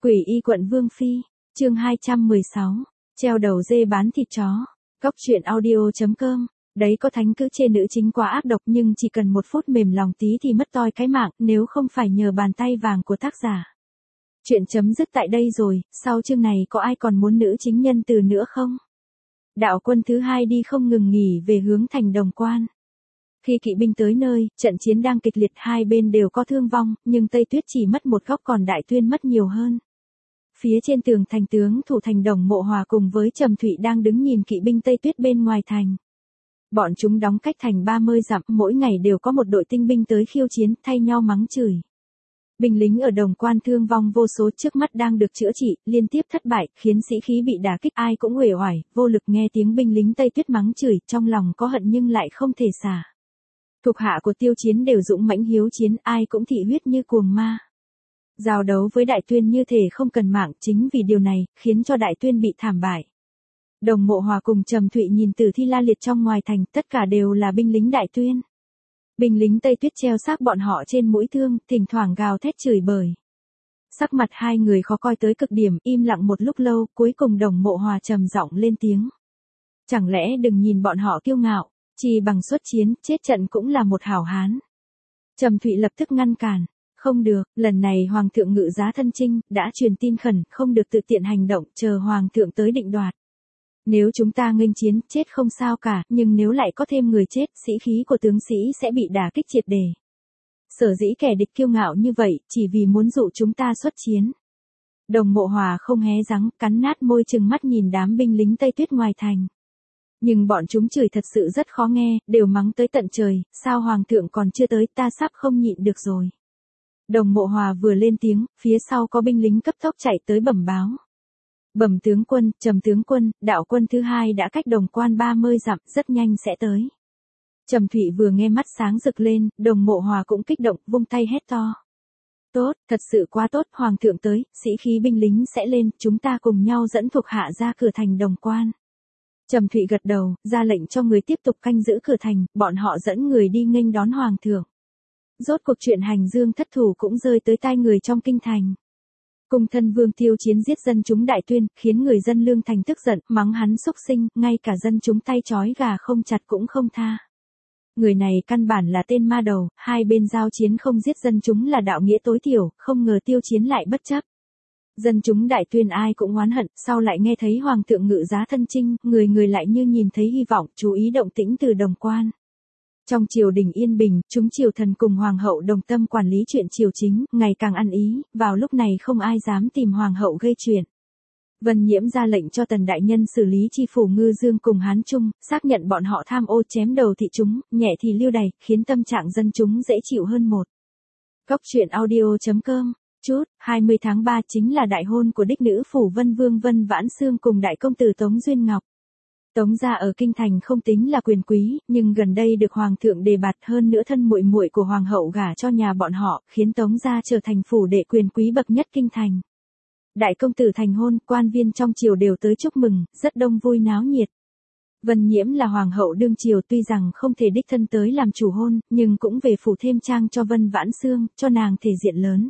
Quỷ y quận Vương Phi, chương 216, treo đầu dê bán thịt chó. Góc truyện audio.com. Đấy có thánh cứ chê nữ chính quá ác độc nhưng chỉ cần 1 phút mềm lòng tí thì mất toi cái mạng nếu không phải nhờ bàn tay vàng của tác giả. Chuyện chấm dứt tại đây rồi, sau chương này có ai còn muốn nữ chính nhân từ nữa không? Đạo quân thứ 2 đi không ngừng nghỉ về hướng thành Đồng Quan. Khi kỵ binh tới nơi, trận chiến đang kịch liệt, hai bên đều có thương vong, nhưng Tây Tuyết chỉ mất một góc còn Đại Tuyên mất nhiều hơn. Phía trên tường thành tướng thủ thành Đồng Mộ Hòa cùng với Trầm Thụy đang đứng nhìn kỵ binh Tây Tuyết bên ngoài thành. Bọn chúng đóng cách thành 30 dặm, mỗi ngày đều có một đội tinh binh tới khiêu chiến, thay nhau mắng chửi. Binh lính ở Đồng Quan thương vong vô số, trước mắt đang được chữa trị, liên tiếp thất bại, khiến sĩ khí bị đả kích, ai cũng uể oải, vô lực nghe tiếng binh lính Tây Tuyết mắng chửi, trong lòng có hận nhưng lại không thể xả. Thuộc hạ của Tiêu Chiến đều dũng mãnh hiếu chiến, ai cũng thị huyết như cuồng ma. Giao đấu với Đại Tuyên như thể không cần mạng, chính vì điều này, khiến cho Đại Tuyên bị thảm bại. Đồng Mộ Hòa cùng Trầm Thụy nhìn tử thi la liệt trong ngoài thành, tất cả đều là binh lính Đại Tuyên. Binh lính Tây Tuyết treo xác bọn họ trên mũi thương, thỉnh thoảng gào thét chửi bới. Sắc mặt hai người khó coi tới cực điểm, im lặng một lúc lâu, cuối cùng Đồng Mộ Hòa trầm giọng lên tiếng. Chẳng lẽ đừng nhìn bọn họ kiêu ngạo, chỉ bằng xuất chiến, chết trận cũng là một hảo hán. Trầm Thụy lập tức ngăn cản. Không được, lần này Hoàng thượng ngự giá thân chinh, đã truyền tin khẩn, không được tự tiện hành động, chờ Hoàng thượng tới định đoạt. Nếu chúng ta nghênh chiến, chết không sao cả, nhưng nếu lại có thêm người chết, sĩ khí của tướng sĩ sẽ bị đả kích triệt đề. Sở dĩ kẻ địch kiêu ngạo như vậy, chỉ vì muốn dụ chúng ta xuất chiến. Đồng Mộ Hòa không hé răng, cắn nát môi trừng mắt nhìn đám binh lính Tây Tuyết ngoài thành. Nhưng bọn chúng chửi thật sự rất khó nghe, đều mắng tới tận trời, sao Hoàng thượng còn chưa tới, ta sắp không nhịn được rồi. Đồng Mộ Hòa vừa lên tiếng, phía sau có binh lính cấp tốc chạy tới bẩm báo. Bẩm tướng quân, Trầm tướng quân, đạo quân thứ 2 đã cách Đồng Quan 30 dặm, rất nhanh sẽ tới. Trầm Thụy vừa nghe mắt sáng rực lên, Đồng Mộ Hòa cũng kích động, vung tay hét to. Tốt, thật sự quá tốt, Hoàng thượng tới, sĩ khí binh lính sẽ lên, chúng ta cùng nhau dẫn thuộc hạ ra cửa thành Đồng Quan. Trầm Thụy gật đầu, ra lệnh cho người tiếp tục canh giữ cửa thành, bọn họ dẫn người đi nghênh đón Hoàng thượng. Rốt cuộc chuyện hành dương thất thủ cũng rơi tới tai người trong kinh thành. Cùng thân vương Tiêu Chiến giết dân chúng Đại Tuyên, khiến người dân Lương Thành tức giận, mắng hắn xúc sinh, ngay cả dân chúng tay trói gà không chặt cũng không tha. Người này căn bản là tên ma đầu, hai bên giao chiến không giết dân chúng là đạo nghĩa tối thiểu, không ngờ Tiêu Chiến lại bất chấp. Dân chúng Đại Tuyên ai cũng oán hận, sau lại nghe thấy Hoàng thượng ngự giá thân chinh, người lại như nhìn thấy hy vọng, chú ý động tĩnh từ Đồng Quan. Trong triều đình yên bình, chúng triều thần cùng Hoàng hậu đồng tâm quản lý chuyện triều chính, ngày càng ăn ý, vào lúc này không ai dám tìm Hoàng hậu gây chuyện. Vân Nhiễm ra lệnh cho Tần đại nhân xử lý Tri phủ Ngư Dương cùng Hán Trung, xác nhận bọn họ tham ô chém đầu thị chúng, nhẹ thì lưu đày, khiến tâm trạng dân chúng dễ chịu hơn một. Góc truyện audio.com. Chút, 20 tháng 3 chính là đại hôn của đích nữ phủ Vân Vương Vân Vãn Xương cùng đại công tử Tống Duyên Ngọc. Tống gia ở kinh thành không tính là quyền quý, nhưng gần đây được Hoàng thượng đề bạt, hơn nữa thân muội muội của Hoàng hậu gả cho nhà bọn họ, khiến Tống gia trở thành phủ đệ quyền quý bậc nhất kinh thành. Đại công tử thành hôn, quan viên trong triều đều tới chúc mừng, rất đông vui náo nhiệt. Vân Nhiễm là Hoàng hậu đương triều, tuy rằng không thể đích thân tới làm chủ hôn, nhưng cũng về phủ thêm trang cho Vân Vãn Xương, cho nàng thể diện lớn.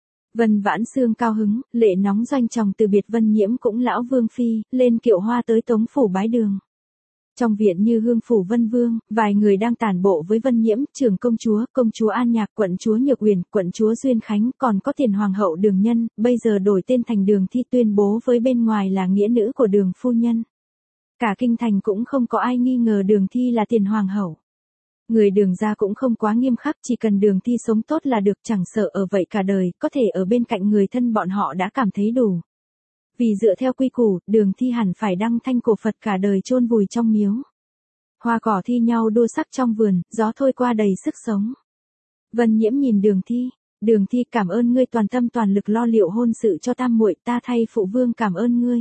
Vân Vãn Xương cao hứng, lệ nóng doanh chồng từ biệt Vân Nhiễm cũng lão vương phi, lên kiệu hoa tới Tống phủ bái đường. Trong viện Như Hương phủ Vân Vương, vài người đang tản bộ với Vân Nhiễm, trưởng công chúa An Nhạc, quận chúa Nhược Uyển, quận chúa Duyên Khánh, còn có tiền hoàng hậu Đường Nhân, bây giờ đổi tên thành Đường Thi, tuyên bố với bên ngoài là nghĩa nữ của Đường phu nhân. Cả kinh thành cũng không có ai nghi ngờ Đường Thi là tiền hoàng hậu. Người Đường gia cũng không quá nghiêm khắc, chỉ cần Đường Thi sống tốt là được, chẳng sợ ở vậy cả đời, có thể ở bên cạnh người thân bọn họ đã cảm thấy đủ. Vì dựa theo quy củ, Đường Thi hẳn phải đăng thanh cổ Phật cả đời chôn vùi trong miếu. Hoa cỏ thi nhau đua sắc trong vườn, gió thôi qua đầy sức sống. Vân Nhiễm nhìn Đường Thi cảm ơn ngươi toàn tâm toàn lực lo liệu hôn sự cho tam muội, ta thay phụ vương cảm ơn ngươi.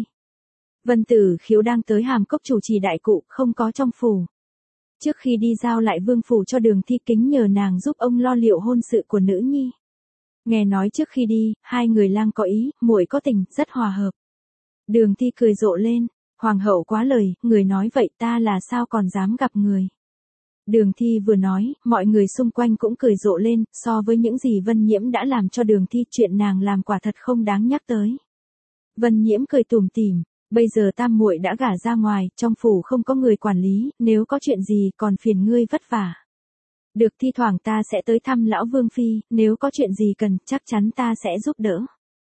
Vân Tử Khiếu đang tới Hàm Cốc chủ trì đại cụ, không có trong phủ. Trước khi đi giao lại vương phủ cho Đường Thi, kính nhờ nàng giúp ông lo liệu hôn sự của nữ nhi. Nghe nói trước khi đi, hai người lang có ý, muội có tình, rất hòa hợp. Đường Thi cười rộ lên, Hoàng hậu quá lời, người nói vậy ta là sao còn dám gặp người. Đường Thi vừa nói, mọi người xung quanh cũng cười rộ lên, so với những gì Vân Nhiễm đã làm cho Đường Thi, chuyện nàng làm quả thật không đáng nhắc tới. Vân Nhiễm cười tủm tỉm, bây giờ tam muội đã gả ra ngoài, trong phủ không có người quản lý, nếu có chuyện gì còn phiền ngươi vất vả. Được, thi thoảng ta sẽ tới thăm lão Vương Phi, nếu có chuyện gì cần, chắc chắn ta sẽ giúp đỡ.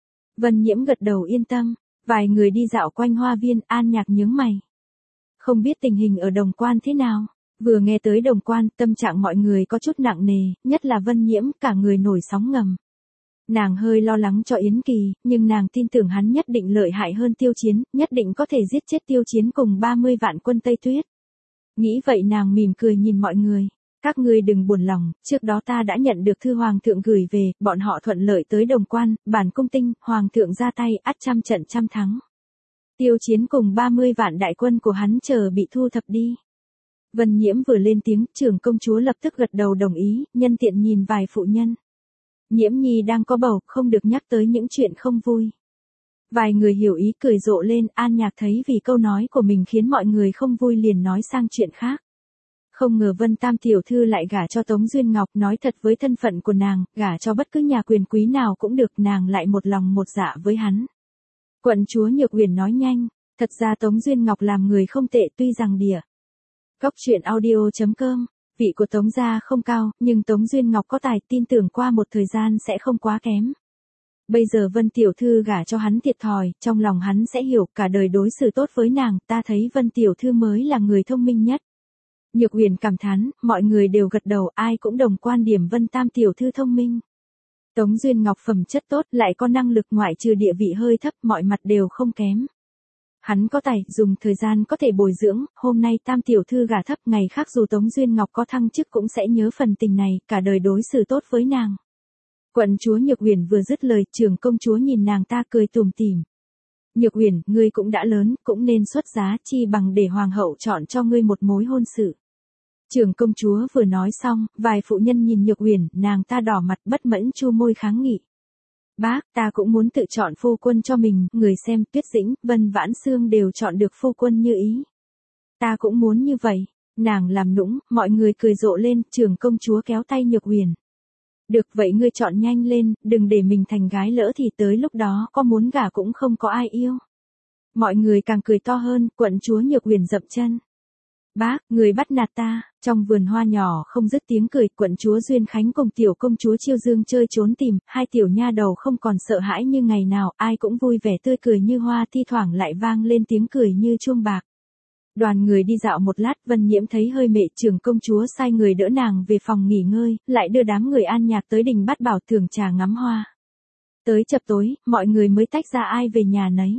Vân Nhiễm gật đầu yên tâm, vài người đi dạo quanh hoa viên, An Nhạc nhướng mày. Không biết tình hình ở Đồng Quan thế nào, vừa nghe tới Đồng Quan, tâm trạng mọi người có chút nặng nề, nhất là Vân Nhiễm, cả người nổi sóng ngầm. Nàng hơi lo lắng cho Yến Kỳ, nhưng nàng tin tưởng hắn nhất định lợi hại hơn Tiêu Chiến, nhất định có thể giết chết Tiêu Chiến cùng 30 vạn quân Tây Tuyết. Nghĩ vậy nàng mỉm cười nhìn mọi người. Các ngươi đừng buồn lòng, trước đó ta đã nhận được thư hoàng thượng gửi về, bọn họ thuận lợi tới Đồng Quan, bản cung tinh, hoàng thượng ra tay, ắt trăm trận trăm thắng. Tiêu Chiến cùng 30 vạn đại quân của hắn chờ bị thu thập đi. Vân Nhiễm vừa lên tiếng, trưởng công chúa lập tức gật đầu đồng ý, nhân tiện nhìn vài phụ nhân. Nhiễm Nhi đang có bầu, không được nhắc tới những chuyện không vui. Vài người hiểu ý cười rộ lên, An Nhạc thấy vì câu nói của mình khiến mọi người không vui liền nói sang chuyện khác. Không ngờ Vân Tam tiểu thư lại gả cho Tống Duyên Ngọc, nói thật với thân phận của nàng, gả cho bất cứ nhà quyền quý nào cũng được, nàng lại một lòng một dạ với hắn. Quận chúa Nhược Uyển nói nhanh, thật ra Tống Duyên Ngọc làm người không tệ, tuy rằng địa. Cóc truyện audio.com, vị của Tống gia không cao, nhưng Tống Duyên Ngọc có tài, tin tưởng qua một thời gian sẽ không quá kém. Bây giờ Vân tiểu thư gả cho hắn thiệt thòi, trong lòng hắn sẽ hiểu, cả đời đối xử tốt với nàng, ta thấy Vân tiểu thư mới là người thông minh nhất. Nhược Uyển cảm thán, mọi người đều gật đầu, ai cũng đồng quan điểm Vân Tam tiểu thư thông minh. Tống Duyên Ngọc phẩm chất tốt, lại có năng lực, ngoại trừ địa vị hơi thấp, mọi mặt đều không kém. Hắn có tài, dùng thời gian có thể bồi dưỡng, hôm nay Tam tiểu thư gả thấp, ngày khác dù Tống Duyên Ngọc có thăng chức cũng sẽ nhớ phần tình này, cả đời đối xử tốt với nàng. Quận chúa Nhược Uyển vừa dứt lời, trưởng công chúa nhìn nàng ta cười tủm tỉm. Nhược Uyển, ngươi cũng đã lớn, cũng nên xuất giá, chi bằng để hoàng hậu chọn cho ngươi một mối hôn sự. Trưởng công chúa vừa nói xong, vài phụ nhân nhìn Nhược Uyển, nàng ta đỏ mặt bất mẫn chu môi kháng nghị. Bác, ta cũng muốn tự chọn phu quân cho mình, người xem Tuyết Dĩnh, Vân Vãn Xương đều chọn được phu quân như ý. Ta cũng muốn như vậy, nàng làm nũng, mọi người cười rộ lên, trưởng công chúa kéo tay Nhược Uyển. Được vậy ngươi chọn nhanh lên, đừng để mình thành gái lỡ thì tới lúc đó có muốn gả cũng không có ai yêu. Mọi người càng cười to hơn, quận chúa Nhược Uyển dậm chân. Bác, người bắt nạt ta, trong vườn hoa nhỏ không dứt tiếng cười, quận chúa Duyên Khánh cùng tiểu công chúa Chiêu Dương chơi trốn tìm, hai tiểu nha đầu không còn sợ hãi như ngày nào, ai cũng vui vẻ tươi cười như hoa, thi thoảng lại vang lên tiếng cười như chuông bạc. Đoàn người đi dạo một lát, Vân Nhiễm thấy hơi mệt, trưởng công chúa sai người đỡ nàng về phòng nghỉ ngơi, lại đưa đám người An Nhạc tới đình Bát Bảo thưởng trà ngắm hoa. Tới chập tối, mọi người mới tách ra ai về nhà nấy.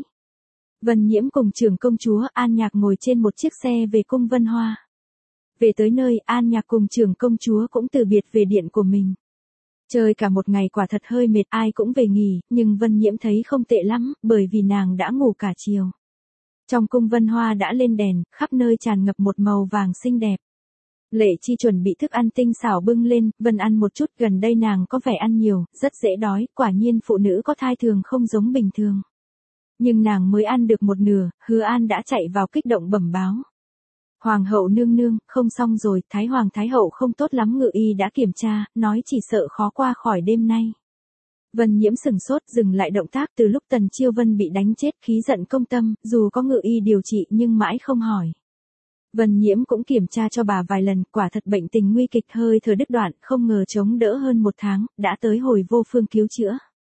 Vân Nhiễm cùng trưởng công chúa An Nhạc ngồi trên một chiếc xe về cung Vân Hoa. Về tới nơi, An Nhạc cùng trưởng công chúa cũng từ biệt về điện của mình. Chơi cả một ngày quả thật hơi mệt, ai cũng về nghỉ, nhưng Vân Nhiễm thấy không tệ lắm, bởi vì nàng đã ngủ cả chiều. Trong cung Vân Hoa đã lên đèn, khắp nơi tràn ngập một màu vàng xinh đẹp. Lệ Chi chuẩn bị thức ăn tinh xảo bưng lên, Vân ăn một chút, gần đây nàng có vẻ ăn nhiều, rất dễ đói, quả nhiên phụ nữ có thai thường không giống bình thường. Nhưng nàng mới ăn được một nửa, Hứa An đã chạy vào kích động bẩm báo. Hoàng hậu nương nương, không xong rồi, Thái Hoàng Thái hậu không tốt lắm, ngự y đã kiểm tra, nói chỉ sợ khó qua khỏi đêm nay. Vân Nhiễm sừng sốt, dừng lại động tác, từ lúc Tần Chiêu Vân bị đánh chết, khí giận công tâm, dù có ngự y điều trị nhưng mãi không hỏi. Vân Nhiễm cũng kiểm tra cho bà vài lần, quả thật bệnh tình nguy kịch, hơi thở đứt đoạn, không ngờ chống đỡ hơn một tháng, đã tới hồi vô phương cứu chữa.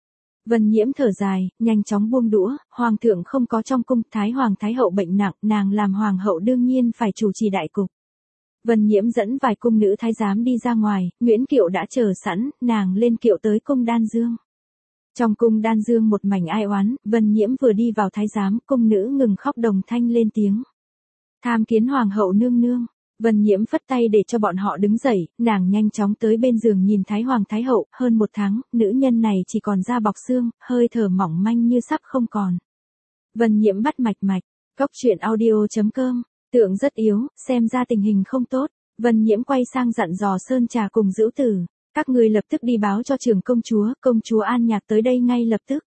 Vân Nhiễm thở dài, nhanh chóng buông đũa, hoàng thượng không có trong cung, Thái Hoàng Thái hậu bệnh nặng, nàng làm hoàng hậu đương nhiên phải chủ trì đại cục. Vân Nhiễm dẫn vài cung nữ thái giám đi ra ngoài, Nguyễn Kiệu đã chờ sẵn, nàng lên kiệu tới cung Đan Dương. Trong cung Đan Dương một mảnh ai oán, Vân Nhiễm vừa đi vào thái giám, cung nữ ngừng khóc đồng thanh lên tiếng. Tham kiến hoàng hậu nương nương. Vân Nhiễm phất tay để cho bọn họ đứng dậy, nàng nhanh chóng tới bên giường nhìn Thái Hoàng Thái hậu, hơn một tháng, nữ nhân này chỉ còn da bọc xương, hơi thở mỏng manh như sắp không còn. Vân Nhiễm bắt mạch mạch, cóc truyện audio.com, tượng rất yếu, xem ra tình hình không tốt. Vân Nhiễm quay sang dặn dò Sơn Trà cùng Dữu Tử, các ngươi lập tức đi báo cho trưởng công chúa An Nhạc tới đây ngay lập tức.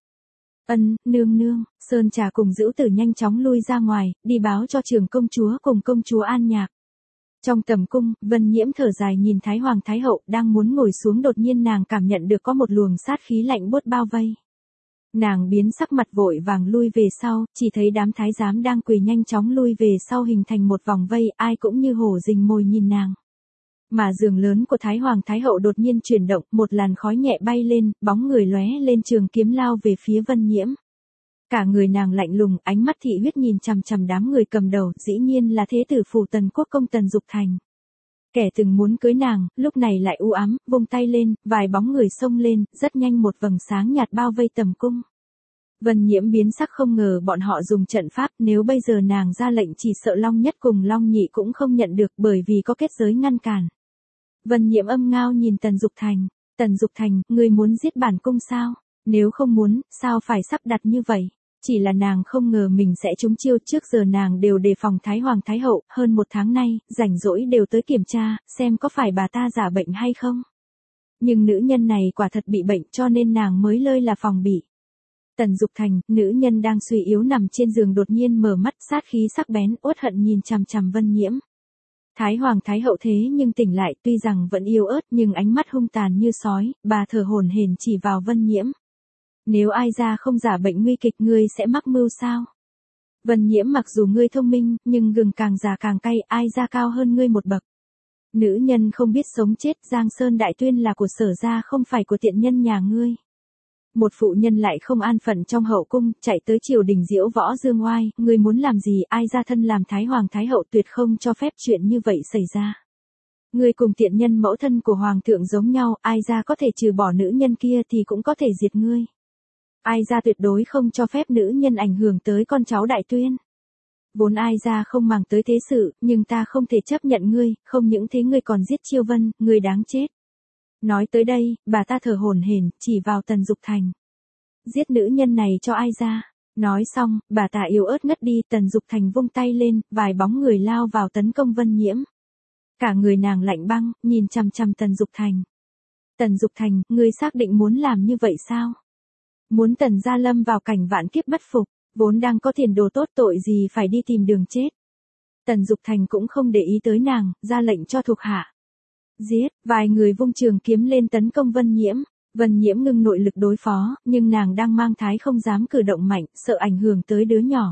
Nương nương, Sơn Trà cùng Dữu Tử nhanh chóng lui ra ngoài, đi báo cho trưởng công chúa cùng công chúa An Nhạc. Trong tầm cung, Vân Nhiễm thở dài nhìn Thái Hoàng Thái Hậu đang muốn ngồi xuống, đột nhiên nàng cảm nhận được có một luồng sát khí lạnh buốt bao vây. Nàng biến sắc mặt, vội vàng lui về sau, chỉ thấy đám thái giám đang quỳ nhanh chóng lui về sau hình thành một vòng vây, ai cũng như hổ rình mồi nhìn nàng. Mà giường lớn của Thái Hoàng Thái Hậu đột nhiên chuyển động, một làn khói nhẹ bay lên, bóng người lóe lên trường kiếm lao về phía Vân Nhiễm. Cả người nàng lạnh lùng, ánh mắt thị huyết nhìn chằm chằm đám người cầm đầu, dĩ nhiên là thế tử phủ Tần Quốc công Tần Dục Thành. Kẻ từng muốn cưới nàng, lúc này lại u ám, vung tay lên, vài bóng người xông lên, rất nhanh một vầng sáng nhạt bao vây tầm cung. Vân Nhiễm biến sắc, không ngờ bọn họ dùng trận pháp, nếu bây giờ nàng ra lệnh chỉ sợ Long Nhất cùng Long Nhị cũng không nhận được, bởi vì có kết giới ngăn cản. Vân Nhiễm âm ngao nhìn Tần Dục Thành. Tần Dục Thành, ngươi muốn giết bản cung sao? Nếu không muốn, sao phải sắp đặt như vậy? Chỉ là nàng không ngờ mình sẽ trúng chiêu, trước giờ nàng đều đề phòng Thái Hoàng Thái Hậu, hơn một tháng nay, rảnh rỗi đều tới kiểm tra, xem có phải bà ta giả bệnh hay không. Nhưng nữ nhân này quả thật bị bệnh, cho nên nàng mới lơi là phòng bị. Tần Dục Thành, nữ nhân đang suy yếu nằm trên giường đột nhiên mở mắt, sát khí sắc bén, uất hận nhìn chằm chằm Vân Nhiễm. Thái Hoàng Thái Hậu thế nhưng tỉnh lại, tuy rằng vẫn yếu ớt nhưng ánh mắt hung tàn như sói, bà thở hổn hển chỉ vào Vân Nhiễm. Nếu ai ra không giả bệnh nguy kịch, ngươi sẽ mắc mưu sao? Vân Nhiễm, mặc dù ngươi thông minh, nhưng gừng càng già càng cay, ai ra cao hơn ngươi một bậc. Nữ nhân không biết sống chết, Giang Sơn Đại Tuyên là của Sở gia, không phải của tiện nhân nhà ngươi. Một phụ nhân lại không an phận trong hậu cung, chạy tới triều đình diễu võ dương oai, ngươi muốn làm gì? Ai ra thân làm Thái Hoàng Thái Hậu tuyệt không cho phép chuyện như vậy xảy ra. Ngươi cùng tiện nhân mẫu thân của Hoàng thượng giống nhau, ai ra có thể trừ bỏ nữ nhân kia thì cũng có thể diệt ngươi. Ai ra tuyệt đối không cho phép nữ nhân ảnh hưởng tới con cháu Đại Tuyên. Vốn ai ra không màng tới thế sự, nhưng ta không thể chấp nhận ngươi, không những thế ngươi còn giết Chiêu Vân, ngươi đáng chết. Nói tới đây, bà ta thở hổn hển, chỉ vào Tần Dục Thành. Giết nữ nhân này cho ai ra. Nói xong, bà ta yếu ớt ngất đi, Tần Dục Thành vung tay lên, vài bóng người lao vào tấn công Vân Nhiễm. Cả người nàng lạnh băng, nhìn chằm chằm Tần Dục Thành. Tần Dục Thành, ngươi xác định muốn làm như vậy sao? Muốn Tần gia lâm vào cảnh vạn kiếp bất phục, vốn đang có tiền đồ tốt, tội gì phải đi tìm đường chết. Tần Dục Thành cũng không để ý tới nàng, ra lệnh cho thuộc hạ. Giết, vài người vung trường kiếm lên tấn công Vân Nhiễm. Vân Nhiễm ngưng nội lực đối phó, nhưng nàng đang mang thai không dám cử động mạnh, sợ ảnh hưởng tới đứa nhỏ.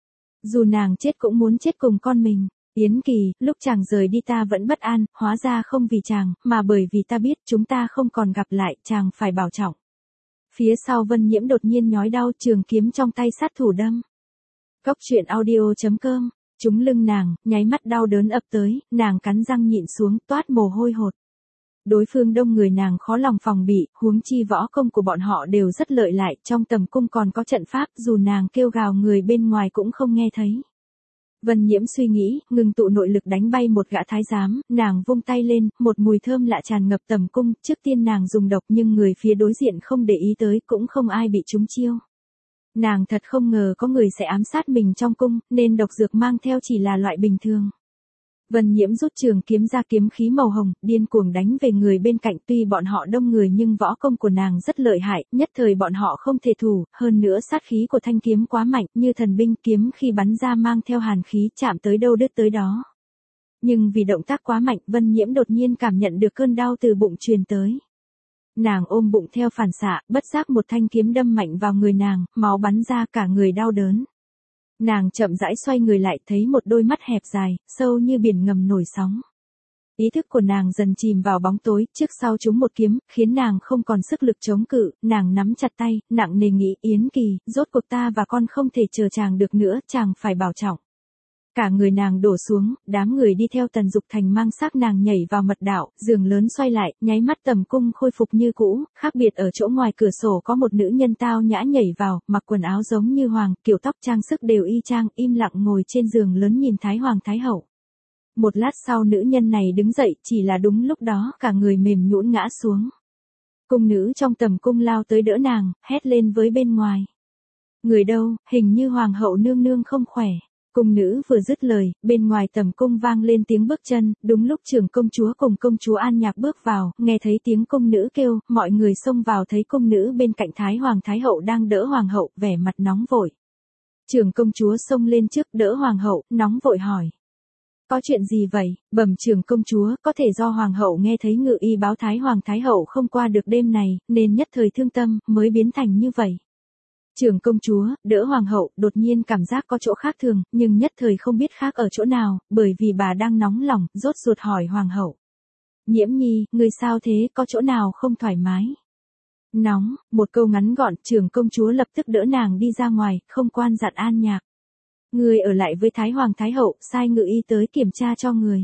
Dù nàng chết cũng muốn chết cùng con mình. Yến Kỳ, lúc chàng rời đi ta vẫn bất an, hóa ra không vì chàng, mà bởi vì ta biết chúng ta không còn gặp lại, chàng phải bảo trọng. Phía sau Vân Nhiễm đột nhiên nhói đau, trường kiếm trong tay sát thủ đâm. Cốc truyện audio.com, trúng lưng nàng, nháy mắt đau đớn ập tới, nàng cắn răng nhịn xuống, toát mồ hôi hột. Đối phương đông người nàng khó lòng phòng bị, huống chi võ công của bọn họ đều rất lợi hại, trong tầm cung còn có trận pháp, dù nàng kêu gào người bên ngoài cũng không nghe thấy. Vân Nhiễm suy nghĩ, ngừng tụ nội lực đánh bay một gã thái giám, nàng vung tay lên, một mùi thơm lạ tràn ngập tầm cung, trước tiên nàng dùng độc nhưng người phía đối diện không để ý tới, cũng không ai bị trúng chiêu. Nàng thật không ngờ có người sẽ ám sát mình trong cung, nên độc dược mang theo chỉ là loại bình thường. Vân Nhiễm rút trường kiếm ra, kiếm khí màu hồng, điên cuồng đánh về người bên cạnh, tuy bọn họ đông người nhưng võ công của nàng rất lợi hại, nhất thời bọn họ không thể thủ, hơn nữa sát khí của thanh kiếm quá mạnh, như thần binh, kiếm khi bắn ra mang theo hàn khí, chạm tới đâu đứt tới đó. Nhưng vì động tác quá mạnh, Vân Nhiễm đột nhiên cảm nhận được cơn đau từ bụng truyền tới. Nàng ôm bụng theo phản xạ, bất giác một thanh kiếm đâm mạnh vào người nàng, máu bắn ra, cả người đau đớn. Nàng chậm rãi xoay người lại, thấy một đôi mắt hẹp dài, sâu như biển ngầm nổi sóng. Ý thức của nàng dần chìm vào bóng tối, trước sau trúng một kiếm, khiến nàng không còn sức lực chống cự, nàng nắm chặt tay, nặng nề nghĩ, Yến Kỳ, rốt cuộc ta và con không thể chờ chàng được nữa, chàng phải bảo trọng. Cả người nàng đổ xuống, đám người đi theo Tần Dục Thành mang xác nàng nhảy vào mật đạo, giường lớn xoay lại, nháy mắt tầm cung khôi phục như cũ, khác biệt ở chỗ ngoài cửa sổ có một nữ nhân tao nhã nhảy vào, mặc quần áo giống như hoàng, kiểu tóc trang sức đều y chang, im lặng ngồi trên giường lớn nhìn Thái Hoàng Thái Hậu. Một lát sau nữ nhân này đứng dậy, chỉ là đúng lúc đó, cả người mềm nhũn ngã xuống. Cung nữ trong tầm cung lao tới đỡ nàng, hét lên với bên ngoài. Người đâu, hình như Hoàng hậu nương nương không khỏe. Cung nữ vừa dứt lời, bên ngoài tầm cung vang lên tiếng bước chân, đúng lúc trưởng công chúa cùng công chúa An Nhạc bước vào, nghe thấy tiếng cung nữ kêu, mọi người xông vào thấy cung nữ bên cạnh Thái Hoàng Thái Hậu đang đỡ Hoàng hậu, vẻ mặt nóng vội. Trưởng công chúa xông lên trước đỡ Hoàng hậu, nóng vội hỏi. Có chuyện gì vậy, bẩm trưởng công chúa, có thể do hoàng hậu nghe thấy ngự y báo Thái Hoàng Thái hậu không qua được đêm này, nên nhất thời thương tâm, mới biến thành như vậy. Trưởng công chúa, đỡ hoàng hậu, đột nhiên cảm giác có chỗ khác thường, nhưng nhất thời không biết khác ở chỗ nào, bởi vì bà đang nóng lòng, rốt ruột hỏi hoàng hậu. Nhiễm Nhi, người sao thế, có chỗ nào không thoải mái? Nóng, một câu ngắn gọn, trưởng công chúa lập tức đỡ nàng đi ra ngoài, không quan dặn An Nhạc. Người ở lại với Thái Hoàng Thái hậu, sai ngự y tới kiểm tra cho người.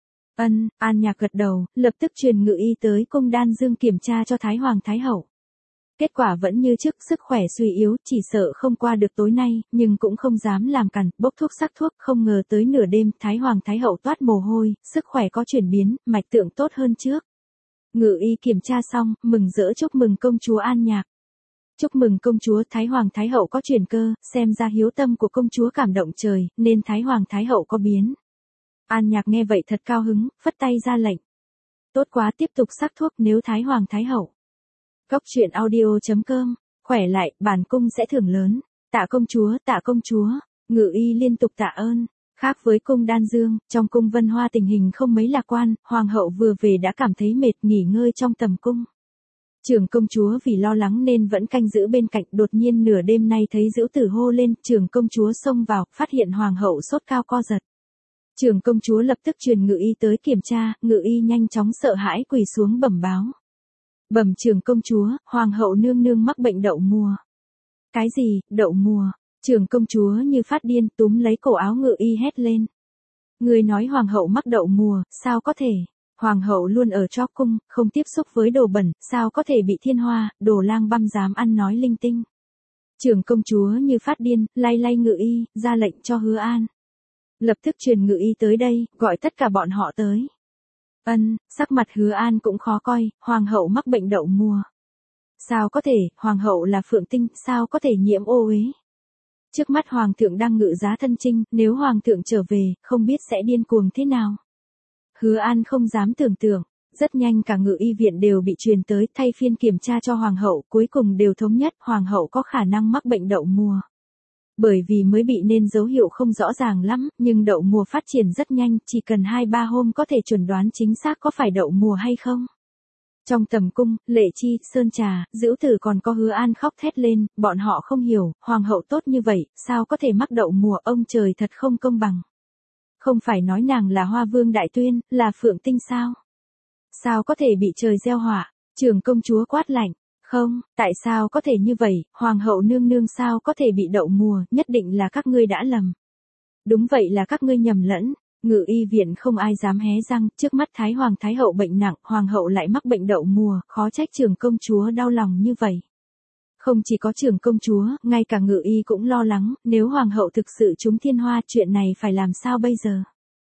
An Nhạc gật đầu, lập tức truyền ngự y tới cung Đan Dương kiểm tra cho Thái Hoàng Thái hậu. Kết quả vẫn như trước, sức khỏe suy yếu, chỉ sợ không qua được tối nay, nhưng cũng không dám làm cản, bốc thuốc sắc thuốc, không ngờ tới nửa đêm, Thái Hoàng Thái hậu toát mồ hôi, sức khỏe có chuyển biến, mạch tượng tốt hơn trước. Ngự y kiểm tra xong, mừng rỡ chúc mừng công chúa An Nhạc. Chúc mừng công chúa, Thái Hoàng Thái hậu có chuyển cơ, xem ra hiếu tâm của công chúa cảm động trời, nên Thái Hoàng Thái hậu có biến. An Nhạc nghe vậy thật cao hứng, phất tay ra lệnh. Tốt quá, tiếp tục sắc thuốc nếu Thái Hoàng Thái hậu. Góc truyện audio.com, khỏe lại, bản cung sẽ thưởng lớn. Tạ công chúa, ngự y liên tục tạ ơn. Khác với cung Đan Dương, trong cung Vân Hoa tình hình không mấy lạc quan, hoàng hậu vừa về đã cảm thấy mệt, nghỉ ngơi trong tầm cung. Trưởng công chúa vì lo lắng nên vẫn canh giữ bên cạnh, đột nhiên nửa đêm nay thấy Dữu Tử hô lên, trưởng công chúa xông vào, phát hiện hoàng hậu sốt cao co giật. Trưởng công chúa lập tức truyền ngự y tới kiểm tra, ngự y nhanh chóng sợ hãi quỳ xuống bẩm báo. Bẩm trưởng công chúa, hoàng hậu nương nương mắc bệnh đậu mùa. Cái gì, đậu mùa? Trưởng công chúa như phát điên, túm lấy cổ áo ngự y hét lên. Người nói hoàng hậu mắc đậu mùa, sao có thể? Hoàng hậu luôn ở cho cung, không tiếp xúc với đồ bẩn, sao có thể bị thiên hoa, đồ lang băm dám ăn nói linh tinh. Trưởng công chúa như phát điên, lay ngự y, ra lệnh cho Hứa An. Lập tức truyền ngự y tới đây, gọi tất cả bọn họ tới. Sắc mặt Hứa An cũng khó coi, hoàng hậu mắc bệnh đậu mùa. Sao có thể, hoàng hậu là phượng tinh, sao có thể nhiễm ô uế? Trước mắt hoàng thượng đang ngự giá thân chinh, nếu hoàng thượng trở về, không biết sẽ điên cuồng thế nào. Hứa An không dám tưởng tượng, rất nhanh cả ngự y viện đều bị truyền tới thay phiên kiểm tra cho hoàng hậu, cuối cùng đều thống nhất hoàng hậu có khả năng mắc bệnh đậu mùa. Bởi vì mới bị nên dấu hiệu không rõ ràng lắm, nhưng đậu mùa phát triển rất nhanh, chỉ cần 2-3 hôm có thể chuẩn đoán chính xác có phải đậu mùa hay không. Trong tầm cung, Lệ Chi, Sơn Trà, Dữu Tử còn có Hứa An khóc thét lên, bọn họ không hiểu, hoàng hậu tốt như vậy, sao có thể mắc đậu mùa, ông trời thật không công bằng. Không phải nói nàng là Hoa Vương Đại Tuyên, là phượng tinh sao? Sao có thể bị trời gieo họa? Trưởng công chúa quát lạnh. Không, tại sao có thể như vậy, hoàng hậu nương nương sao có thể bị đậu mùa, nhất định là các ngươi đã lầm. Đúng vậy là các ngươi nhầm lẫn. Ngự y viện không ai dám hé răng, trước mắt Thái Hoàng Thái hậu bệnh nặng, hoàng hậu lại mắc bệnh đậu mùa, khó trách trưởng công chúa đau lòng như vậy. Không chỉ có trưởng công chúa, ngay cả ngự y cũng lo lắng, nếu hoàng hậu thực sự trúng thiên hoa, chuyện này phải làm sao bây giờ?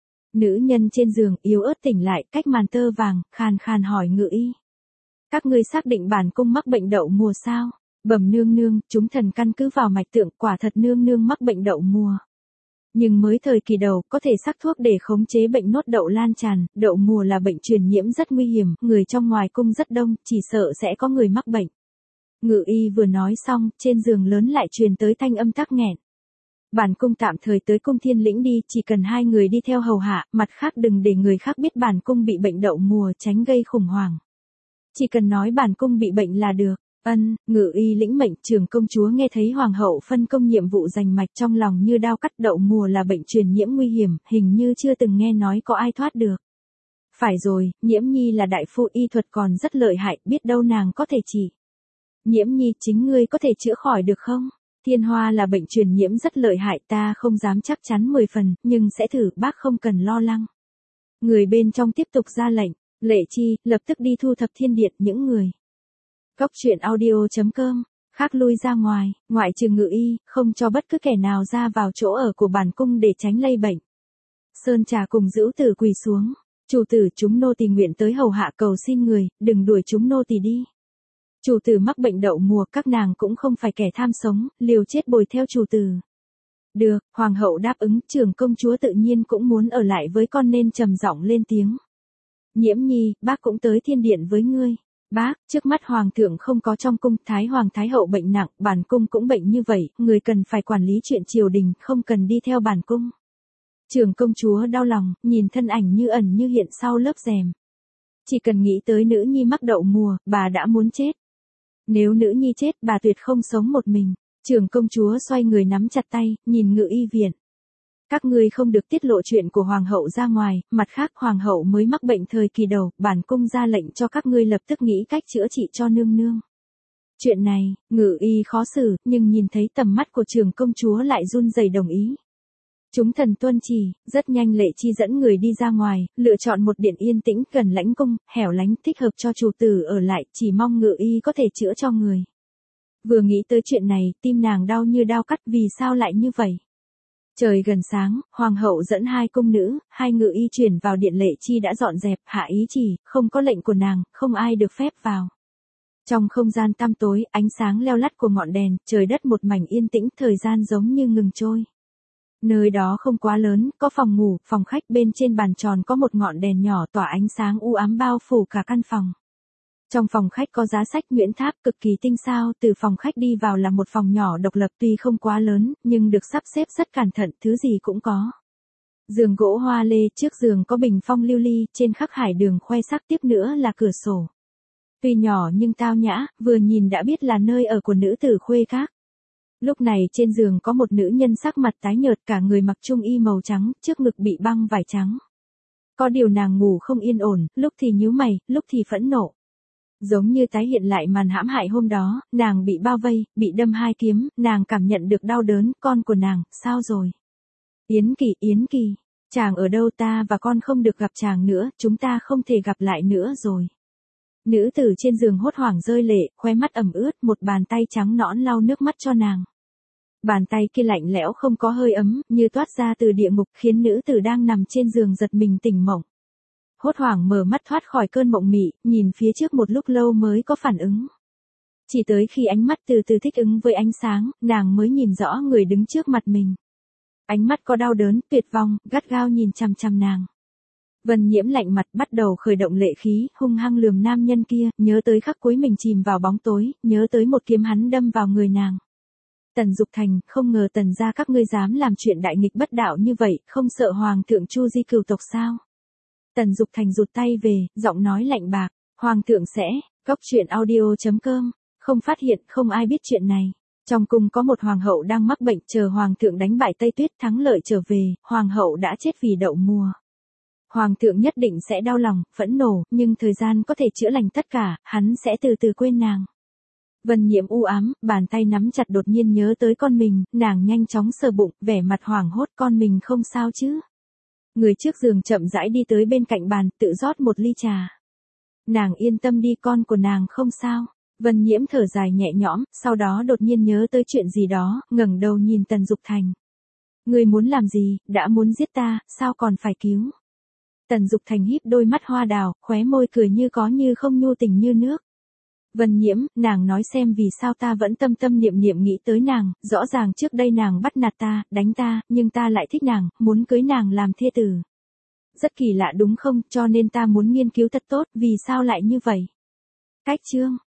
Nữ nhân trên giường yếu ớt tỉnh lại, cách màn tơ vàng, khàn khàn hỏi ngự y. Các ngươi xác định bản cung mắc bệnh đậu mùa sao? Bẩm nương nương, chúng thần căn cứ vào mạch tượng, quả thật nương nương mắc bệnh đậu mùa. Nhưng mới thời kỳ đầu, có thể sắc thuốc để khống chế bệnh nốt đậu lan tràn, đậu mùa là bệnh truyền nhiễm rất nguy hiểm, người trong ngoài cung rất đông, chỉ sợ sẽ có người mắc bệnh. Ngự y vừa nói xong, trên giường lớn lại truyền tới thanh âm tắc nghẹn. Bản cung tạm thời tới cung Thiên Lĩnh đi, chỉ cần 2 người đi theo hầu hạ, mặt khác đừng để người khác biết bản cung bị bệnh đậu mùa, tránh gây khủng hoảng. Chỉ cần nói bản cung bị bệnh là được. Ngự y lĩnh mệnh. Trưởng công chúa nghe thấy hoàng hậu phân công nhiệm vụ giành mạch, trong lòng như đao cắt. Đậu mùa là bệnh truyền nhiễm nguy hiểm, hình như chưa từng nghe nói có ai thoát được. Phải rồi, Nhiễm Nhi là đại phu y thuật còn rất lợi hại, biết đâu nàng có thể trị. Nhiễm Nhi, chính ngươi có thể chữa khỏi được không? Thiên hoa là bệnh truyền nhiễm rất lợi hại, ta không dám chắc chắn 10 phần, nhưng sẽ thử, bác không cần lo lắng. Người bên trong tiếp tục ra lệnh. Lệ Chi, lập tức đi thu thập thiên điện những người. Góc truyện audio.com, khác lui ra ngoài, ngoại trừ ngự y, không cho bất cứ kẻ nào ra vào chỗ ở của bản cung để tránh lây bệnh. Sơn Trà cùng Dữu Tử quỳ xuống. Chủ tử, chúng nô tỳ nguyện tới hầu hạ, cầu xin người, đừng đuổi chúng nô tỳ đi. Chủ tử mắc bệnh đậu mùa, các nàng cũng không phải kẻ tham sống, liều chết bồi theo chủ tử. Được, hoàng hậu đáp ứng, trưởng công chúa tự nhiên cũng muốn ở lại với con nên trầm giọng lên tiếng. Nhiễm Nhi, bác cũng tới thiên điện với ngươi. Bác, trước mắt hoàng thượng không có trong cung, Thái Hoàng Thái hậu bệnh nặng, bản cung cũng bệnh như vậy, người cần phải quản lý chuyện triều đình, không cần đi theo bản cung. Trưởng công chúa đau lòng, nhìn thân ảnh như ẩn như hiện sau lớp rèm. Chỉ cần nghĩ tới nữ nhi mắc đậu mùa, bà đã muốn chết. Nếu nữ nhi chết, bà tuyệt không sống một mình. Trưởng công chúa xoay người nắm chặt tay, nhìn Ngự y viện. Các ngươi không được tiết lộ chuyện của hoàng hậu ra ngoài, mặt khác hoàng hậu mới mắc bệnh thời kỳ đầu, bản cung ra lệnh cho các ngươi lập tức nghĩ cách chữa trị cho nương nương. Chuyện này, Ngự y khó xử, nhưng nhìn thấy tầm mắt của trưởng công chúa lại run rẩy đồng ý. Chúng thần tuân chỉ, rất nhanh Lệ Chi dẫn người đi ra ngoài, lựa chọn một điện yên tĩnh gần lãnh cung, hẻo lánh thích hợp cho chủ tử ở lại, chỉ mong Ngự y có thể chữa cho người. Vừa nghĩ tới chuyện này, tim nàng đau như đao cắt, vì sao lại như vậy? Trời gần sáng, hoàng hậu dẫn hai cung nữ, hai ngự y chuyển vào điện. Lệ Chi đã dọn dẹp, hạ ý chỉ, không có lệnh của nàng, không ai được phép vào. Trong không gian tăm tối, ánh sáng leo lắt của ngọn đèn, trời đất một mảnh yên tĩnh, thời gian giống như ngừng trôi. Nơi đó không quá lớn, có phòng ngủ, phòng khách, bên trên bàn tròn có một ngọn đèn nhỏ tỏa ánh sáng u ám bao phủ cả căn phòng. Trong phòng khách có giá sách Nguyễn Tháp cực kỳ tinh xảo, từ phòng khách đi vào là một phòng nhỏ độc lập tuy không quá lớn, nhưng được sắp xếp rất cẩn thận, thứ gì cũng có. Giường gỗ hoa lê, trước giường có bình phong lưu ly, trên khắc hải đường khoe sắc, tiếp nữa là cửa sổ. Tuy nhỏ nhưng tao nhã, vừa nhìn đã biết là nơi ở của nữ tử khuê các. Lúc này trên giường có một nữ nhân sắc mặt tái nhợt, cả người mặc trung y màu trắng, trước ngực bị băng vải trắng. Có điều nàng ngủ không yên ổn, lúc thì nhíu mày, lúc thì phẫn nộ. Giống như tái hiện lại màn hãm hại hôm đó, nàng bị bao vây, bị đâm 2 kiếm, nàng cảm nhận được đau đớn, con của nàng, sao rồi? Yến Kỳ, chàng ở đâu? Ta và con không được gặp chàng nữa, chúng ta không thể gặp lại nữa rồi. Nữ tử trên giường hốt hoảng rơi lệ, khóe mắt ẩm ướt, một bàn tay trắng nõn lau nước mắt cho nàng. Bàn tay kia lạnh lẽo không có hơi ấm, như toát ra từ địa ngục, khiến nữ tử đang nằm trên giường giật mình tỉnh mộng. Hốt hoảng mở mắt thoát khỏi cơn mộng mị, nhìn phía trước một lúc lâu mới có phản ứng. Chỉ tới khi ánh mắt từ từ thích ứng với ánh sáng, nàng mới nhìn rõ người đứng trước mặt mình. Ánh mắt có đau đớn, tuyệt vọng, gắt gao nhìn chằm chằm nàng. Vân Nhiễm lạnh mặt bắt đầu khởi động lệ khí, hung hăng lườm nam nhân kia, nhớ tới khắc cuối mình chìm vào bóng tối, nhớ tới một kiếm hắn đâm vào người nàng. Tần Dục Thành, không ngờ Tần gia các ngươi dám làm chuyện đại nghịch bất đạo như vậy, không sợ hoàng thượng chu di cửu tộc sao? Tần Dục Thành rụt tay về, giọng nói lạnh bạc, hoàng thượng sẽ, goctruyện.audio.com, không phát hiện, không ai biết chuyện này. Trong cung có một hoàng hậu đang mắc bệnh, chờ hoàng thượng đánh bại Tây Tuyết thắng lợi trở về, hoàng hậu đã chết vì đậu mùa. Hoàng thượng nhất định sẽ đau lòng, phẫn nộ, nhưng thời gian có thể chữa lành tất cả, hắn sẽ từ từ quên nàng. Vân Nhiễm u ám, bàn tay nắm chặt, đột nhiên nhớ tới con mình, nàng nhanh chóng sờ bụng, vẻ mặt hoảng hốt, con mình không sao chứ? Người trước giường chậm rãi đi tới bên cạnh bàn, tự rót một ly trà. Nàng yên tâm đi, con của nàng không sao. Vân Nhiễm thở dài nhẹ nhõm, sau đó đột nhiên nhớ tới chuyện gì đó, ngẩng đầu nhìn Tần Dục Thành. Ngươi muốn làm gì, đã muốn giết ta, sao còn phải cứu? Tần Dục Thành híp đôi mắt hoa đào, khóe môi cười như có như không, nhu tình như nước. Vân Nhiễm, nàng nói xem vì sao ta vẫn tâm tâm niệm niệm nghĩ tới nàng, rõ ràng trước đây nàng bắt nạt ta, đánh ta, nhưng ta lại thích nàng, muốn cưới nàng làm thê tử. Rất kỳ lạ đúng không, cho nên ta muốn nghiên cứu thật tốt, vì sao lại như vậy? Cách chương